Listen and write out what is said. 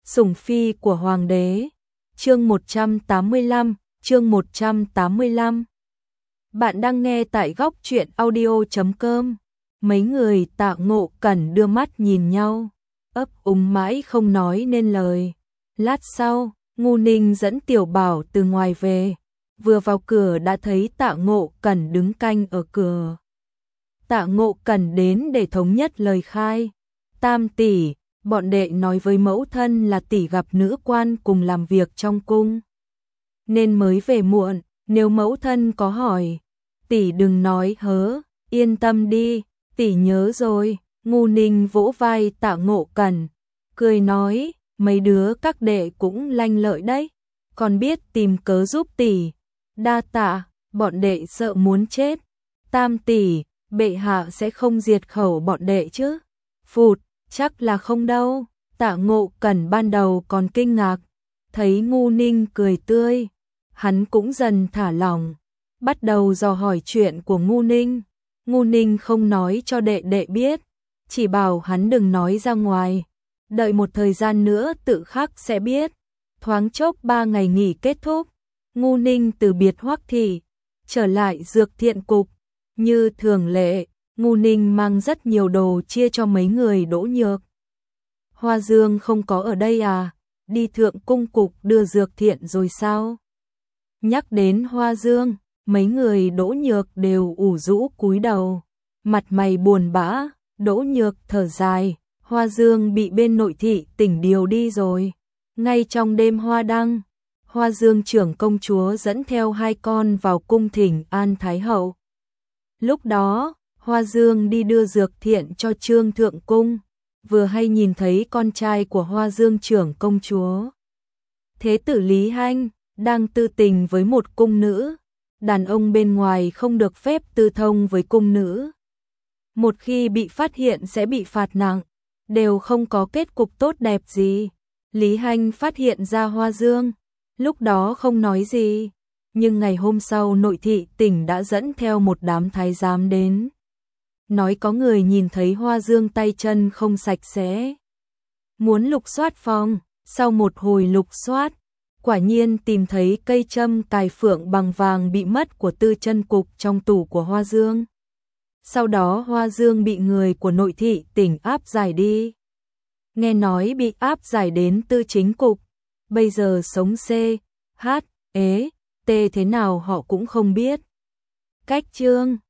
Sủng phi của hoàng đế. Chương 185, chương 185. Bạn đang nghe tại góc truyện audio.com. Mấy người Tạ Ngộ Cẩn đưa mắt nhìn nhau, ấp úng mãi không nói nên lời. Lát sau, Ngu Ninh dẫn Tiểu Bảo từ ngoài về, vừa vào cửa đã thấy Tạ Ngộ Cẩn đứng canh ở cửa. Tạ Ngộ Cẩn đến để thống nhất lời khai. Tam tỷ, bọn đệ nói với mẫu thân là tỷ gặp nữ quan cùng làm việc trong cung, nên mới về muộn, nếu mẫu thân có hỏi, tỷ đừng nói hớ, yên tâm đi, tỷ nhớ rồi. Ngu Ninh vỗ vai Tạ Ngộ Cẩn, cười nói, mấy đứa các đệ cũng lanh lợi đấy, còn biết tìm cớ giúp tỷ. Đa tạ, bọn đệ sợ muốn chết. Tam tỷ, bệ hạ sẽ không diệt khẩu bọn đệ chứ? Phụt, chắc là không đâu. Tạ Ngộ Cẩn ban đầu còn kinh ngạc, thấy Ngu Ninh cười tươi, hắn cũng dần thả lỏng, bắt đầu dò hỏi chuyện của Ngu Ninh. Ngu Ninh không nói cho đệ đệ biết, chỉ bảo hắn đừng nói ra ngoài, đợi một thời gian nữa tự khắc sẽ biết. Thoáng chốc 3 ngày nghỉ kết thúc, Ngu Ninh từ biệt Hoắc thị, trở lại Dược Thiện cục. Như thường lệ, Ngu Ninh mang rất nhiều đồ chia cho mấy người Đỗ Nhược. Hoa Dương không có ở đây à? Đi Thượng cung cục đưa Dược Thiện rồi sao? Nhắc đến Hoa Dương, mấy người Đỗ Nhược đều ủ rũ cúi đầu, mặt mày buồn bã. Đỗ Nhược thở dài, Hoa Dương bị bên nội thị tỉnh điều đi rồi. Ngay trong đêm hoa đăng, Hoa Dương trưởng công chúa dẫn theo 2 con vào cung thỉnh an Thái hậu. Lúc đó, Hoa Dương đi đưa Dược Thiện cho Trương Thượng cung, vừa hay nhìn thấy con trai của Hoa Dương trưởng công chúa, Thế tử Lý Hanh, đang tư tình với một cung nữ. Đàn ông bên ngoài không được phép tư thông với cung nữ, một khi bị phát hiện sẽ bị phạt nặng, đều không có kết cục tốt đẹp gì. Lý Hanh phát hiện ra Hoa Dương, lúc đó không nói gì, nhưng ngày hôm sau nội thị tỉnh đã dẫn theo một đám thái giám đến, nói có người nhìn thấy Hoa Dương tay chân không sạch sẽ, muốn lục soát phòng. Sau một hồi lục soát, quả nhiên tìm thấy cây châm cài phượng bằng vàng bị mất của Tư Chân cục trong tủ của Hoa Dương. Sau đó Hoa Dương bị người của nội thị tỉnh áp giải đi, nghe nói bị áp giải đến Tư Chính cục, bây giờ sống C, H, T thế nào họ cũng không biết. Cách chương